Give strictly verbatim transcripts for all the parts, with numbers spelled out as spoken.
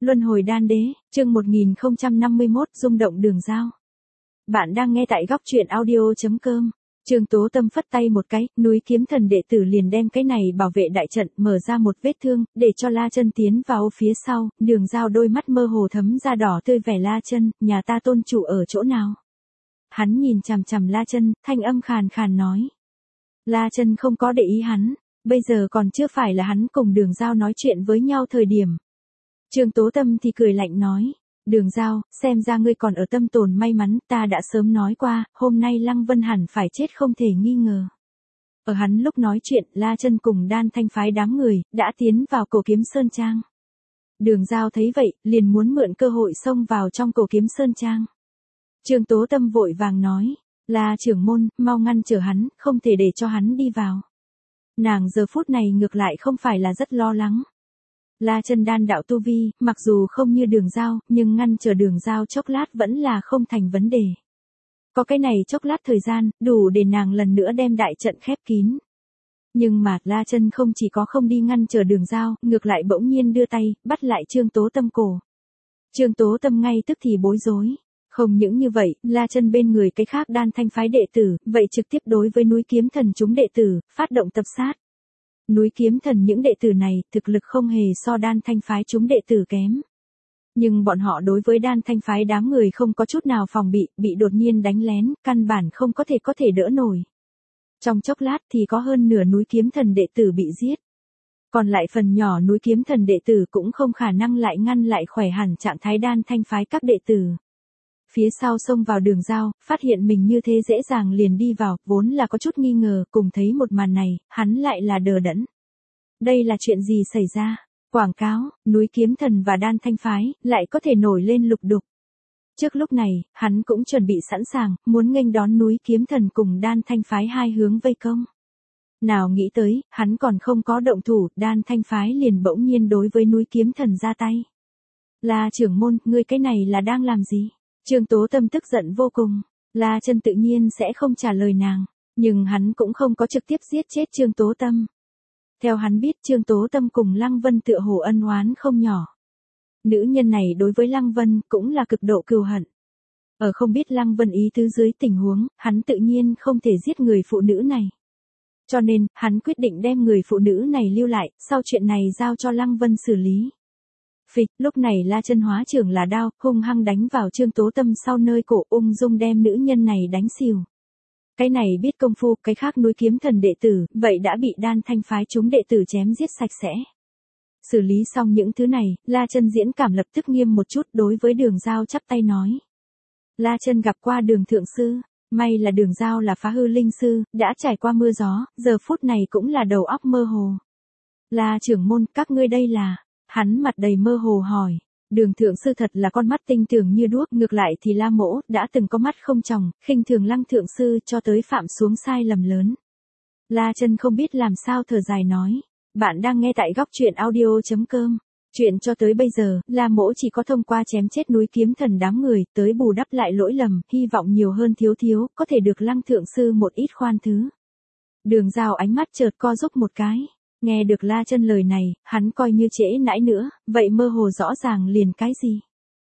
Luân hồi đan đế, chương một nghìn không trăm năm mươi mốt, rung động đường giao. Bạn đang nghe tại góc truyện audio chấm com. Trương Tố Tâm phất tay một cái, núi kiếm thần đệ tử liền đem cái này bảo vệ đại trận, mở ra một vết thương, để cho La Chân tiến vào phía sau. Đường giao đôi mắt mơ hồ thấm ra đỏ tươi vẻ. La Chân, nhà ta tôn chủ ở chỗ nào? Hắn nhìn chằm chằm La Chân, thanh âm khàn khàn nói. La Chân không có để ý hắn, bây giờ còn chưa phải là hắn cùng đường giao nói chuyện với nhau thời điểm. Trương Tố Tâm thì cười lạnh nói, đường giao, xem ra ngươi còn ở tâm tồn may mắn, ta đã sớm nói qua, hôm nay Lăng Vân hẳn phải chết không thể nghi ngờ. Ở hắn lúc nói chuyện, La Chân cùng Đan Thanh phái đám người, đã tiến vào Cổ Kiếm Sơn Trang. Đường giao thấy vậy, liền muốn mượn cơ hội xông vào trong Cổ Kiếm Sơn Trang. Trương Tố Tâm vội vàng nói, La trưởng môn, mau ngăn trở hắn, không thể để cho hắn đi vào. Nàng giờ phút này ngược lại không phải là rất lo lắng. La Chân đan đạo tu vi, mặc dù không như đường giao, nhưng ngăn trở đường giao chốc lát vẫn là không thành vấn đề. Có cái này chốc lát thời gian, đủ để nàng lần nữa đem đại trận khép kín. Nhưng mà, La Chân không chỉ có không đi ngăn trở đường giao, ngược lại bỗng nhiên đưa tay, bắt lại Trương Tố Tâm cổ. Trương Tố Tâm ngay tức thì bối rối. Không những như vậy, La Chân bên người cái khác Đan Thanh phái đệ tử, vậy trực tiếp đối với núi kiếm thần chúng đệ tử, phát động tập sát. Núi kiếm thần những đệ tử này, thực lực không hề so Đan Thanh phái chúng đệ tử kém. Nhưng bọn họ đối với Đan Thanh phái đám người không có chút nào phòng bị, bị đột nhiên đánh lén, căn bản không có thể có thể đỡ nổi. Trong chốc lát thì có hơn nửa núi kiếm thần đệ tử bị giết. Còn lại phần nhỏ núi kiếm thần đệ tử cũng không khả năng lại ngăn lại khỏe hẳn trạng thái Đan Thanh phái các đệ tử. Phía sau xông vào đường giao, phát hiện mình như thế dễ dàng liền đi vào, vốn là có chút nghi ngờ, cùng thấy một màn này, hắn lại là đờ đẫn. Đây là chuyện gì xảy ra? Quảng cáo, núi kiếm thần và Đan Thanh phái, lại có thể nổi lên lục đục. Trước lúc này, hắn cũng chuẩn bị sẵn sàng, muốn nghênh đón núi kiếm thần cùng Đan Thanh phái hai hướng vây công. Nào nghĩ tới, hắn còn không có động thủ, Đan Thanh phái liền bỗng nhiên đối với núi kiếm thần ra tay. La trưởng môn, ngươi cái này là đang làm gì? Trương Tố Tâm tức giận vô cùng, La Chân tự nhiên sẽ không trả lời nàng, nhưng hắn cũng không có trực tiếp giết chết Trương Tố Tâm. Theo hắn biết Trương Tố Tâm cùng Lăng Vân tựa hồ ân oán không nhỏ. Nữ nhân này đối với Lăng Vân cũng là cực độ cừu hận. Ở không biết Lăng Vân ý tứ dưới tình huống, hắn tự nhiên không thể giết người phụ nữ này. Cho nên, hắn quyết định đem người phụ nữ này lưu lại, sau chuyện này giao cho Lăng Vân xử lý. Phịch, lúc này La Chân hóa trưởng là đao, hung hăng đánh vào Trương Tố Tâm sau nơi cổ, ung dung đem nữ nhân này đánh xỉu. Cái này biết công phu, cái khác núi kiếm thần đệ tử, vậy đã bị Đan Thanh phái chúng đệ tử chém giết sạch sẽ. Xử lý xong những thứ này, La Chân diễn cảm lập tức nghiêm một chút, đối với đường giao chắp tay nói. La Chân gặp qua đường thượng sư, may là đường giao là phá hư linh sư, đã trải qua mưa gió, giờ phút này cũng là đầu óc mơ hồ. La trưởng môn, các ngươi đây là... Hắn mặt đầy mơ hồ hỏi, đường thượng sư thật là con mắt tinh tường như đuốc, ngược lại thì La Mỗ đã từng có mắt không tròng, khinh thường Lăng thượng sư cho tới phạm xuống sai lầm lớn. La Chân không biết làm sao thở dài nói, bạn đang nghe tại góc truyện audio chấm com. Chuyện cho tới bây giờ, La Mỗ chỉ có thông qua chém chết núi kiếm thần đám người, tới bù đắp lại lỗi lầm, hy vọng nhiều hơn thiếu thiếu, có thể được Lăng thượng sư một ít khoan thứ. Đường giao ánh mắt chợt co rúm một cái. Nghe được La Chân lời này, hắn coi như trễ nãi nữa, vậy mơ hồ rõ ràng liền cái gì?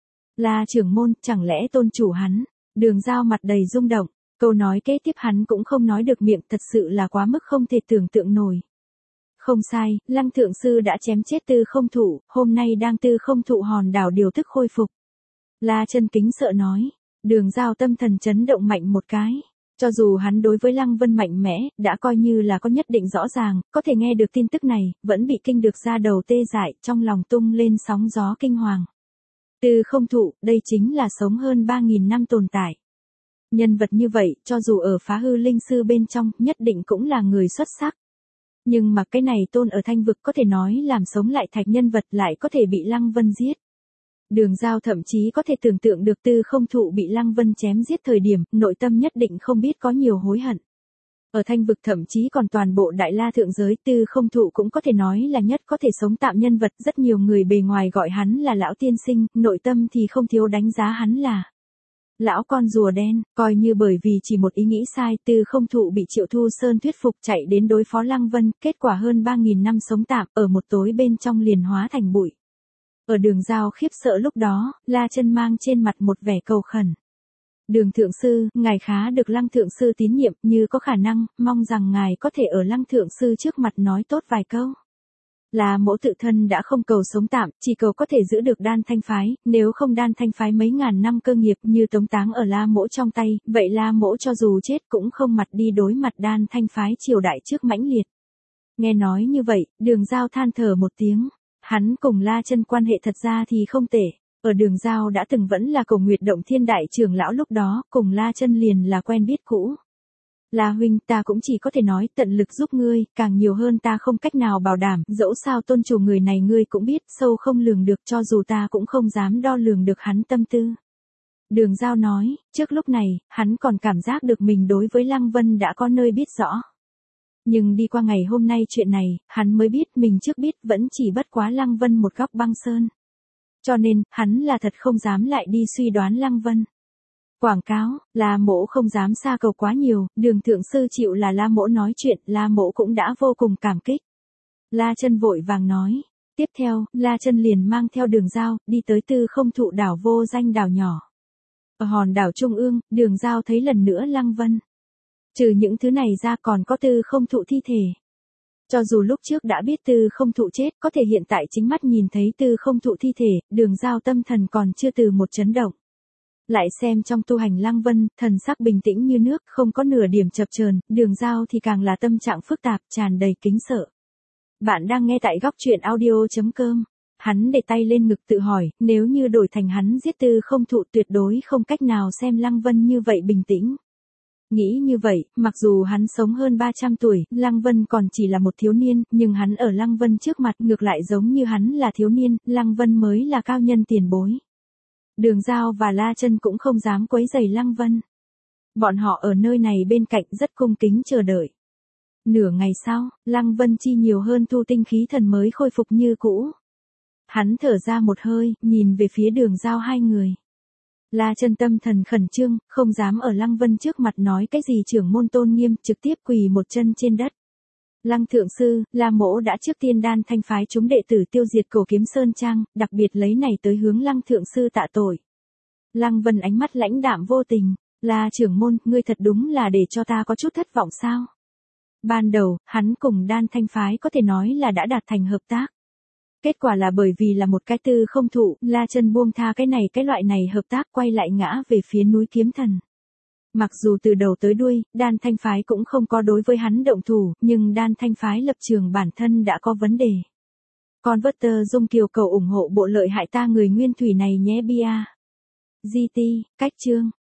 La trưởng môn, chẳng lẽ tôn chủ hắn? Đường giao mặt đầy rung động, câu nói kế tiếp hắn cũng không nói được miệng, thật sự là quá mức không thể tưởng tượng nổi. Không sai, Lăng thượng sư đã chém chết Tư Không Thụ, hôm nay đang Tư Không Thụ hòn đảo điều tức khôi phục. La Chân kính sợ nói, đường giao tâm thần chấn động mạnh một cái. Cho dù hắn đối với Lăng Vân mạnh mẽ, đã coi như là có nhất định rõ ràng, có thể nghe được tin tức này, vẫn bị kinh được ra đầu tê dại, trong lòng tung lên sóng gió kinh hoàng. Tư Không Thụ, đây chính là sống hơn ba nghìn năm tồn tại. Nhân vật như vậy, cho dù ở phá hư linh sư bên trong, nhất định cũng là người xuất sắc. Nhưng mà cái này tôn ở thanh vực có thể nói làm sống lại thạch nhân vật lại có thể bị Lăng Vân giết. Đường giao thậm chí có thể tưởng tượng được Tư Không Thụ bị Lăng Vân chém giết thời điểm, nội tâm nhất định không biết có nhiều hối hận. Ở thanh vực thậm chí còn toàn bộ đại la thượng giới, Tư Không Thụ cũng có thể nói là nhất có thể sống tạm nhân vật, rất nhiều người bề ngoài gọi hắn là lão tiên sinh, nội tâm thì không thiếu đánh giá hắn là lão con rùa đen, coi như bởi vì chỉ một ý nghĩ sai, Tư Không Thụ bị Triệu Thu Sơn thuyết phục chạy đến đối phó Lăng Vân, kết quả hơn ba nghìn năm sống tạm, ở một tối bên trong liền hóa thành bụi. Ở Đường Giao khiếp sợ lúc đó, La Chân mang trên mặt một vẻ cầu khẩn. Đường thượng sư, ngài khá được Lăng thượng sư tín nhiệm, như có khả năng, mong rằng ngài có thể ở Lăng thượng sư trước mặt nói tốt vài câu. La Mỗ tự thân đã không cầu sống tạm, chỉ cầu có thể giữ được Đan Thanh phái, nếu không Đan Thanh phái mấy ngàn năm cơ nghiệp như tống táng ở La Mỗ trong tay, vậy La Mỗ cho dù chết cũng không mặt đi đối mặt Đan Thanh phái triều đại trước mãnh liệt. Nghe nói như vậy, Đường Giao than thở một tiếng, hắn cùng La Chân quan hệ thật ra thì không tệ. Ở Đường Giao đã từng vẫn là Cổ Nguyệt Động Thiên đại trưởng lão lúc đó, cùng La Chân liền là quen biết cũ. La huynh, ta cũng chỉ có thể nói tận lực giúp ngươi, càng nhiều hơn ta không cách nào bảo đảm, dẫu sao tôn chủ người này ngươi cũng biết, sâu không lường được, cho dù ta cũng không dám đo lường được hắn tâm tư. Đường Giao nói, trước lúc này, hắn còn cảm giác được mình đối với Lăng Vân đã có nơi biết rõ. Nhưng đi qua ngày hôm nay chuyện này, hắn mới biết mình trước biết vẫn chỉ bất quá Lăng Vân một góc băng sơn. Cho nên, hắn là thật không dám lại đi suy đoán Lăng Vân. Quảng cáo, La Mỗ không dám xa cầu quá nhiều, Đường thượng sư chịu là La Mỗ nói chuyện, La Mỗ cũng đã vô cùng cảm kích. La Chân vội vàng nói. Tiếp theo, La Chân liền mang theo Đường Giao, đi tới Tư Không Thụ đảo vô danh đảo nhỏ. Ở hòn đảo Trung ương, Đường Giao thấy lần nữa Lăng Vân. Trừ những thứ này ra còn có Tư Không Thụ thi thể. Cho dù lúc trước đã biết Tư Không Thụ chết, có thể hiện tại chính mắt nhìn thấy Tư Không Thụ thi thể, Đường Giao tâm thần còn chưa từ một chấn động. Lại xem trong tu hành Lăng Vân, thần sắc bình tĩnh như nước, không có nửa điểm chập chờn, Đường Giao thì càng là tâm trạng phức tạp, tràn đầy kính sợ. Bạn đang nghe tại góc truyện audio chấm com. Hắn để tay lên ngực tự hỏi, nếu như đổi thành hắn giết Tư Không Thụ tuyệt đối không cách nào xem Lăng Vân như vậy bình tĩnh. Nghĩ như vậy, mặc dù hắn sống hơn ba trăm tuổi, Lăng Vân còn chỉ là một thiếu niên, nhưng hắn ở Lăng Vân trước mặt ngược lại giống như hắn là thiếu niên, Lăng Vân mới là cao nhân tiền bối. Đường Giao và La Chân cũng không dám quấy rầy Lăng Vân. Bọn họ ở nơi này bên cạnh rất cung kính chờ đợi. Nửa ngày sau, Lăng Vân chi nhiều hơn thu tinh khí thần mới khôi phục như cũ. Hắn thở ra một hơi, nhìn về phía Đường Giao hai người. La Chân tâm thần khẩn trương, không dám ở Lăng Vân trước mặt nói cái gì trưởng môn tôn nghiêm, trực tiếp quỳ một chân trên đất. Lăng thượng sư, La Mỗ đã trước tiên Đan Thanh phái chúng đệ tử tiêu diệt Cổ Kiếm Sơn Trang, đặc biệt lấy này tới hướng Lăng thượng sư tạ tội. Lăng Vân ánh mắt lãnh đạm vô tình, La trưởng môn, ngươi thật đúng là để cho ta có chút thất vọng sao? Ban đầu, hắn cùng Đan Thanh phái có thể nói là đã đạt thành hợp tác. Kết quả là bởi vì là một cái Tư Không Thụ, La Chân buông tha cái này cái loại này hợp tác quay lại ngã về phía núi Kiếm Thần. Mặc dù từ đầu tới đuôi, Đan Thanh phái cũng không có đối với hắn động thủ, nhưng Đan Thanh phái lập trường bản thân đã có vấn đề. Converter Dung Kiều cầu ủng hộ bộ lợi hại ta người nguyên thủy này nhé bia. giê tê, cách chương.